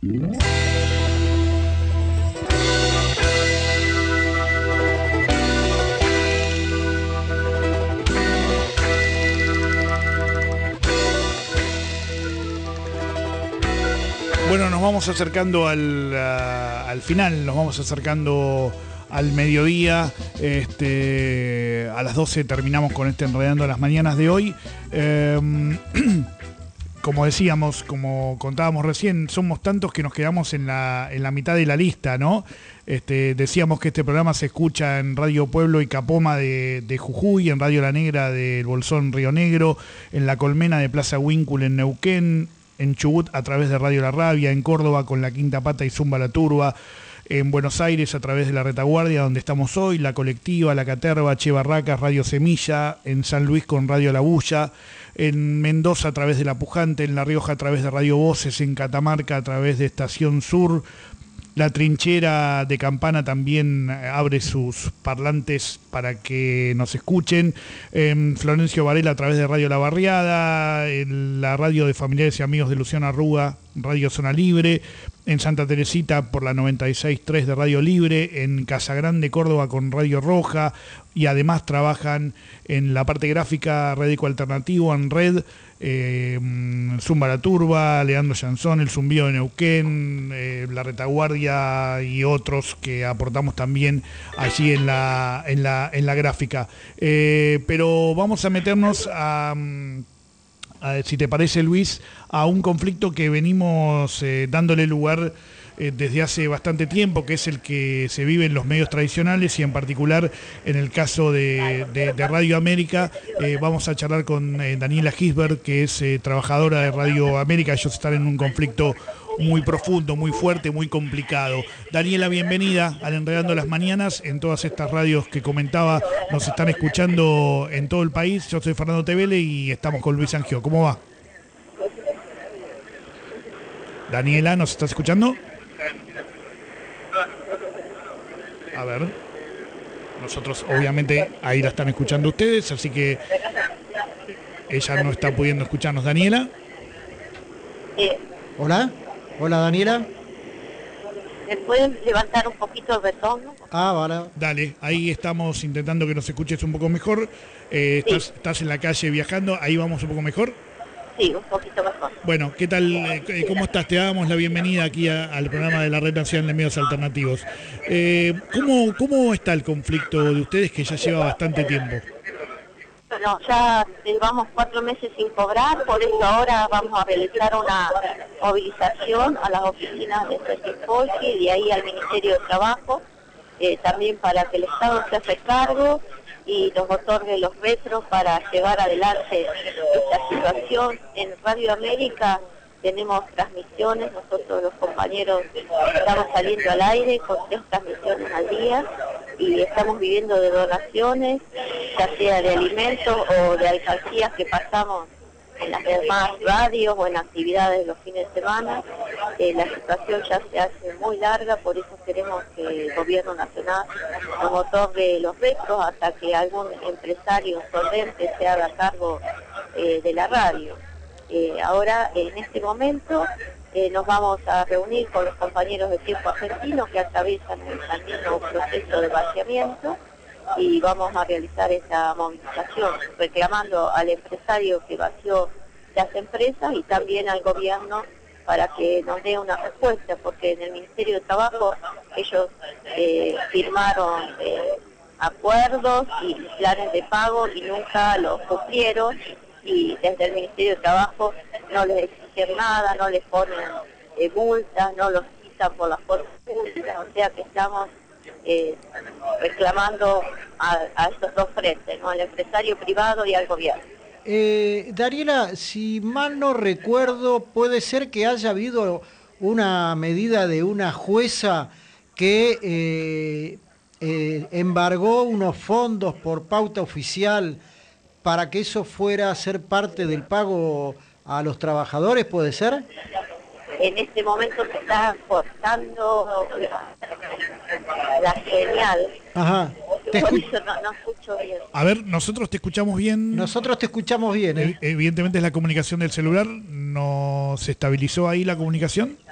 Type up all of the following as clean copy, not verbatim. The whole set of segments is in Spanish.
Bueno, nos vamos acercando al final, nos vamos acercando al mediodía. A las 12 terminamos con Enredando las Mañanas de hoy. Como decíamos, como contábamos recién, somos tantos que nos quedamos en la mitad de la lista, ¿no? Decíamos que este programa se escucha en Radio Pueblo y Capoma de Jujuy, en Radio La Negra del Bolsón Río Negro, en La Colmena de Plaza Huíncul en Neuquén, en Chubut a través de Radio La Rabia, en Córdoba con La Quinta Pata y Zumba La Turba, en Buenos Aires a través de La Retaguardia, donde estamos hoy, La Colectiva, La Caterva, Che Barracas, Radio Semilla, en San Luis con Radio La Bulla, en Mendoza a través de La Pujante, en La Rioja a través de Radio Voces, en Catamarca a través de Estación Sur. La Trinchera de Campana también abre sus parlantes para que nos escuchen. Florencio Varela a través de Radio La Barriada, en la radio de familiares y amigos de Luciano Arruga, Radio Zona Libre, en Santa Teresita por la 96.3 de Radio Libre, en Casagrande, Córdoba con Radio Roja, y además trabajan en la parte gráfica Rédico Alternativo, en Red, Zumba La Turba, Leandro Chanzón, El Zumbío de Neuquén, La Retaguardia y otros que aportamos también allí en la gráfica. Pero vamos a meternos si te parece, Luis, a un conflicto que venimos dándole lugar desde hace bastante tiempo, que es el que se vive en los medios tradicionales y en particular en el caso de Radio América. Vamos a charlar con Daniela Gisbert, que es trabajadora de Radio América. Ellos están en un conflicto muy profundo, muy fuerte, muy complicado. Daniela, bienvenida al Enredando las Mañanas. En todas estas radios que comentaba nos están escuchando en todo el país. Yo soy Fernando Tevele y estamos con Luis Angio. ¿Cómo va? Daniela, ¿nos estás escuchando? A ver, nosotros obviamente ahí la están escuchando ustedes, así que ella no está pudiendo escucharnos. Daniela. Hola, hola Daniela. ¿Me pueden levantar un poquito el retorno? Vale. Dale, ahí estamos intentando que nos escuches un poco mejor. Sí. Estás en la calle viajando, ahí vamos un poco mejor. Sí, un poquito mejor. Bueno, ¿qué tal? ¿Cómo estás? Te damos la bienvenida aquí al programa de la Red Nacional de Medios Alternativos. ¿Cómo está el conflicto de ustedes, que ya lleva bastante tiempo? Bueno, ya llevamos 4 meses sin cobrar, por eso ahora vamos a realizar una movilización a las oficinas de Cetipolki y de ahí al Ministerio de Trabajo, también para que el Estado se haga cargo y nos otorgue los retros para llevar adelante esta situación. En Radio América tenemos transmisiones, nosotros los compañeros estamos saliendo al aire con 3 transmisiones al día y estamos viviendo de donaciones, ya sea de alimentos o de alcancías que pasamos en las demás radios o en actividades los fines de semana. La situación ya se hace muy larga, por eso queremos que el gobierno nacional nos otorgue los retros hasta que algún empresario solvente se haga cargo de la radio. Ahora, en este momento, nos vamos a reunir con los compañeros de Tiempo Argentino que atraviesan el mismo proceso de vaciamiento y vamos a realizar esa movilización reclamando al empresario que vació las empresas y también al gobierno para que nos dé una respuesta, porque en el Ministerio de Trabajo ellos firmaron acuerdos y planes de pago y nunca los cumplieron, y desde el Ministerio de Trabajo no les exigen nada, no les ponen multas, no los quitan por las fuerzas públicas, o sea que estamos reclamando a estos dos frentes, ¿no? Al empresario privado y al gobierno. Daniela, si mal no recuerdo, puede ser que haya habido una medida de una jueza que embargó unos fondos por pauta oficial para que eso fuera a ser parte del pago a los trabajadores, ¿puede ser? En este momento se está cortando la señal. Ajá. Por eso no escucho bien. A ver, nosotros te escuchamos bien. Nosotros te escuchamos bien, ¿eh? Evidentemente es la comunicación del celular. ¿No se estabilizó ahí la comunicación? Sí,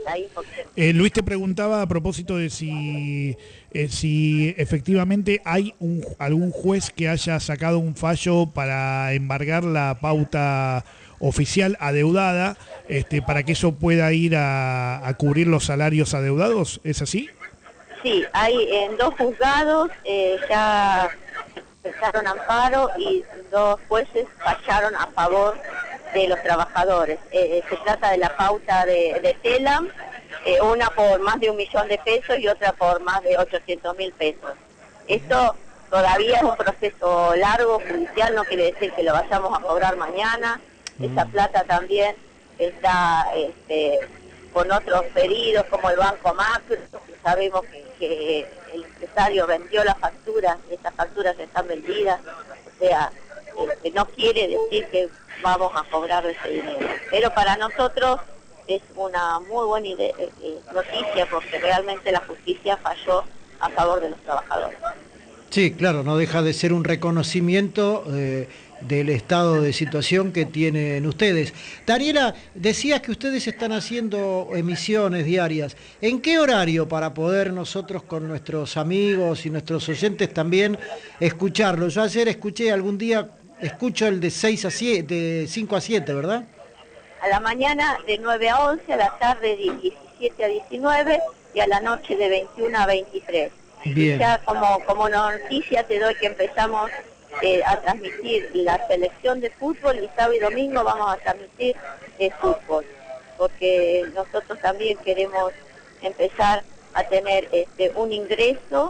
la info. Luis te preguntaba a propósito de si efectivamente hay algún juez que haya sacado un fallo para embargar la pauta oficial adeudada, para que eso pueda ir a cubrir los salarios adeudados, ¿es así? Sí, hay en 2 juzgados ya empezaron amparo y 2 jueces fallaron a favor de los trabajadores. Se trata de la pauta de Telam, una por más de 1 millón de pesos y otra por más de 800.000 pesos. Esto todavía es un proceso largo, judicial, no quiere decir que lo vayamos a cobrar mañana. Esa plata también está con otros pedidos como el Banco Macro. Sabemos que el empresario vendió las facturas, esas facturas están vendidas, o sea, no quiere decir que vamos a cobrar ese dinero. Pero para nosotros es una muy buena noticia, porque realmente la justicia falló a favor de los trabajadores. Sí, claro, no deja de ser un reconocimiento del estado de situación que tienen ustedes. Daniela, decías que ustedes están haciendo emisiones diarias. ¿En qué horario para poder nosotros con nuestros amigos y nuestros oyentes también escucharlo? Yo ayer escuché, algún día escucho el de 5 a 7, ¿verdad? A la mañana de 9 a 11, a la tarde de 17 a 19 y a la noche de 21 a 23. Bien. Ya como noticia te doy que empezamos a transmitir la selección de fútbol y sábado y domingo vamos a transmitir fútbol, porque nosotros también queremos empezar a tener un ingreso.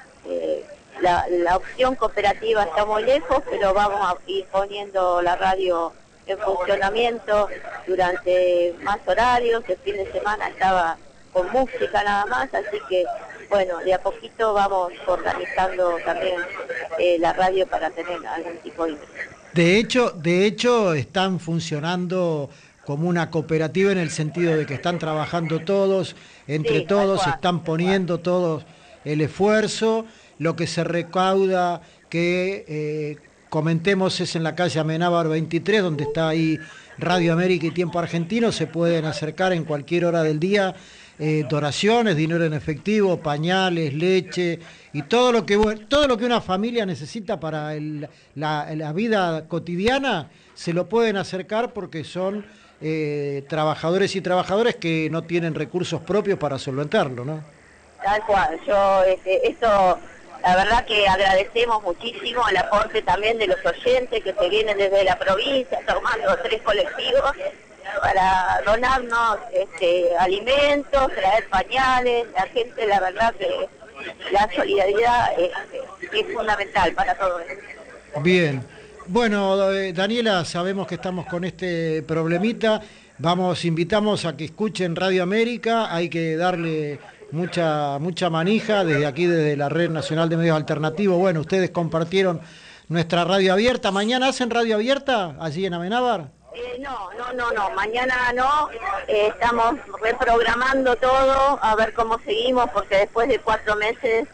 La opción cooperativa está muy lejos, pero vamos a ir poniendo la radio en funcionamiento durante más horarios. El fin de semana estaba con música nada más, así que bueno, de a poquito vamos organizando también la radio para tener algún tipo de ingreso. De hecho, están funcionando como una cooperativa en el sentido de que están trabajando todos, entre todos, están poniendo todos el esfuerzo, lo que se recauda, que comentemos, es en la calle Amenábar 23, donde está ahí Radio América y Tiempo Argentino. Se pueden acercar en cualquier hora del día, donaciones, dinero en efectivo, pañales, leche y todo lo que una familia necesita para la vida cotidiana. Se lo pueden acercar porque son trabajadores y trabajadoras que no tienen recursos propios para solventarlo, ¿no? Tal cual. Yo eso, la verdad que agradecemos muchísimo el aporte también de los oyentes que se vienen desde la provincia, tomando 3 colectivos para donarnos alimentos, traer pañales. La gente, la verdad que la solidaridad es fundamental para todo esto. Bien. Bueno, Daniela, sabemos que estamos con este problemita. Invitamos a que escuchen Radio América. Hay que darle mucha manija desde aquí, desde la Red Nacional de Medios Alternativos. Bueno, ustedes compartieron nuestra radio abierta. ¿Mañana hacen radio abierta allí en Amenábar? No, mañana no. Estamos reprogramando todo, a ver cómo seguimos, porque después de 4 meses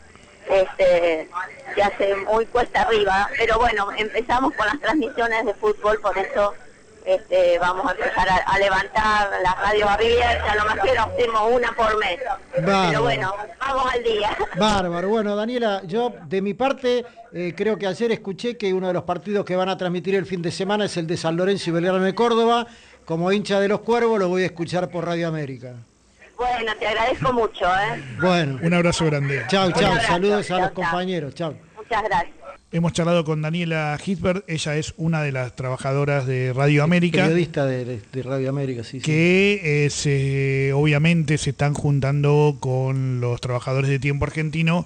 ya se muy cuesta arriba. Pero bueno, empezamos con las transmisiones de fútbol, por eso vamos a empezar a levantar las radios abiertas. Lo más que hacemos una por mes. Bárbaro. Pero bueno, vamos al día. Bárbaro. Bueno, Daniela, yo de mi parte creo que ayer escuché que uno de los partidos que van a transmitir el fin de semana es el de San Lorenzo y Belgrano de Córdoba. Como hincha de los Cuervos lo voy a escuchar por Radio América. Bueno, te agradezco mucho. Bueno. Un abrazo grande. Chau. Saludos a los compañeros. Chau. Muchas gracias. Hemos charlado con Daniela Hitberg, ella es una de las trabajadoras de Radio América. Periodista de Radio América, sí. Que obviamente se están juntando con los trabajadores de Tiempo Argentino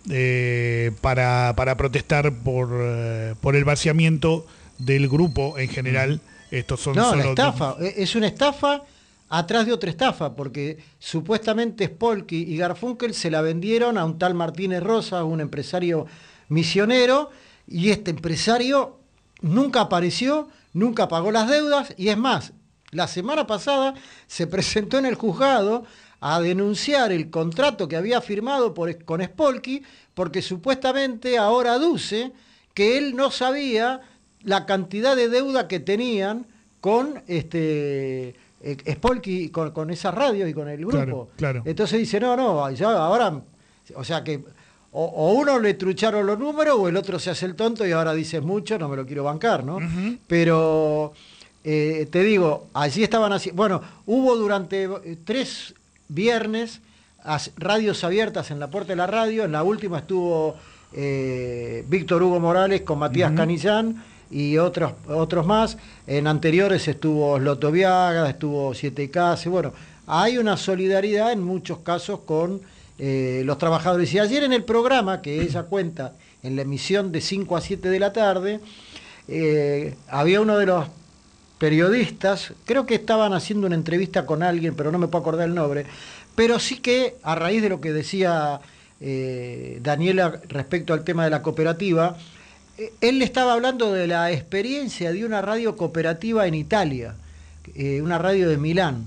para protestar por el vaciamiento del grupo en general. Estos son la estafa. Es una estafa atrás de otra estafa, porque supuestamente Spolky y Garfunkel se la vendieron a un tal Martínez Rosa, un empresario misionero, y este empresario nunca apareció, nunca pagó las deudas, y es más, la semana pasada se presentó en el juzgado a denunciar el contrato que había firmado con Spolky, porque supuestamente ahora aduce que él no sabía la cantidad de deuda que tenían con Spolky con esa radio y con el grupo. Claro, claro. Entonces dice, no, ya ahora, o sea que o uno le trucharon los números o el otro se hace el tonto y ahora dices mucho, no me lo quiero bancar, ¿no? Pero te digo, allí estaban así, bueno, hubo durante 3 viernes radios abiertas en la puerta de la radio, en la última estuvo Víctor Hugo Morales con Matías Canillán y otros más, en anteriores estuvo Sloto Viaga, estuvo 7K, bueno, hay una solidaridad en muchos casos con los trabajadores. Y ayer en el programa que ella cuenta, en la emisión de 5 a 7 de la tarde, había uno de los periodistas, creo que estaban haciendo una entrevista con alguien, pero no me puedo acordar el nombre, pero sí que a raíz de lo que decía Daniela respecto al tema de la cooperativa, él le estaba hablando de la experiencia de una radio cooperativa en Italia, una radio de Milán,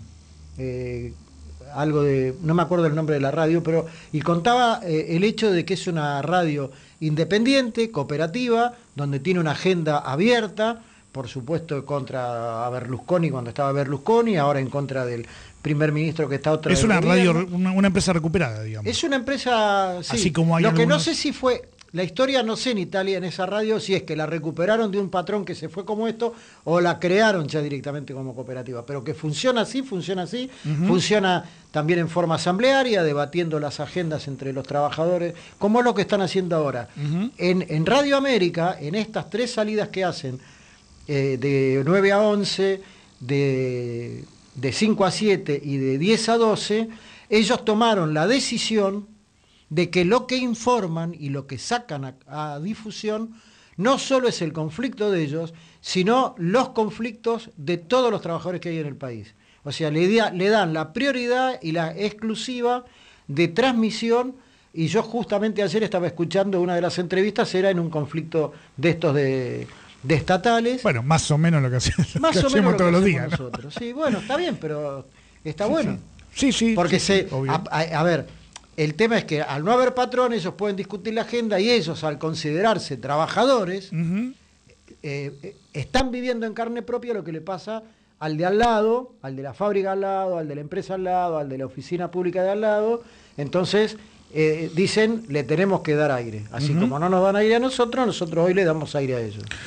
algo de, no me acuerdo el nombre de la radio, pero y contaba el hecho de que es una radio independiente, cooperativa, donde tiene una agenda abierta, por supuesto contra a Berlusconi cuando estaba Berlusconi, ahora en contra del primer ministro que está otra vez. Es una radio, una empresa recuperada, digamos. Es una empresa, sí. Así como hay lo algunos... que no sé si fue, la historia no sé en Italia, en esa radio, si es que la recuperaron de un patrón que se fue como esto, o la crearon ya directamente como cooperativa, pero que funciona así, funciona también en forma asamblearia, debatiendo las agendas entre los trabajadores, como es lo que están haciendo ahora. En Radio América, en estas 3 salidas que hacen, de 9 a 11, de 5 a 7 y de 10 a 12, ellos tomaron la decisión de que lo que informan y lo que sacan a difusión no solo es el conflicto de ellos, sino los conflictos de todos los trabajadores que hay en el país. O sea, le dan la prioridad y la exclusiva de transmisión, y yo justamente ayer estaba escuchando una de las entrevistas, era en un conflicto de estos de estatales. Bueno, más o menos lo que hacemos, lo todos los días, ¿no? nosotros. Sí, bueno, está bien, pero está bueno. Sí. Porque obvio. a ver, el tema es que al no haber patrón, ellos pueden discutir la agenda y ellos, al considerarse trabajadores, están viviendo en carne propia lo que le pasa al de al lado, al de la fábrica al lado, al de la empresa al lado, al de la oficina pública de al lado. Entonces, dicen, le tenemos que dar aire. Así como no nos dan aire a nosotros hoy le damos aire a ellos.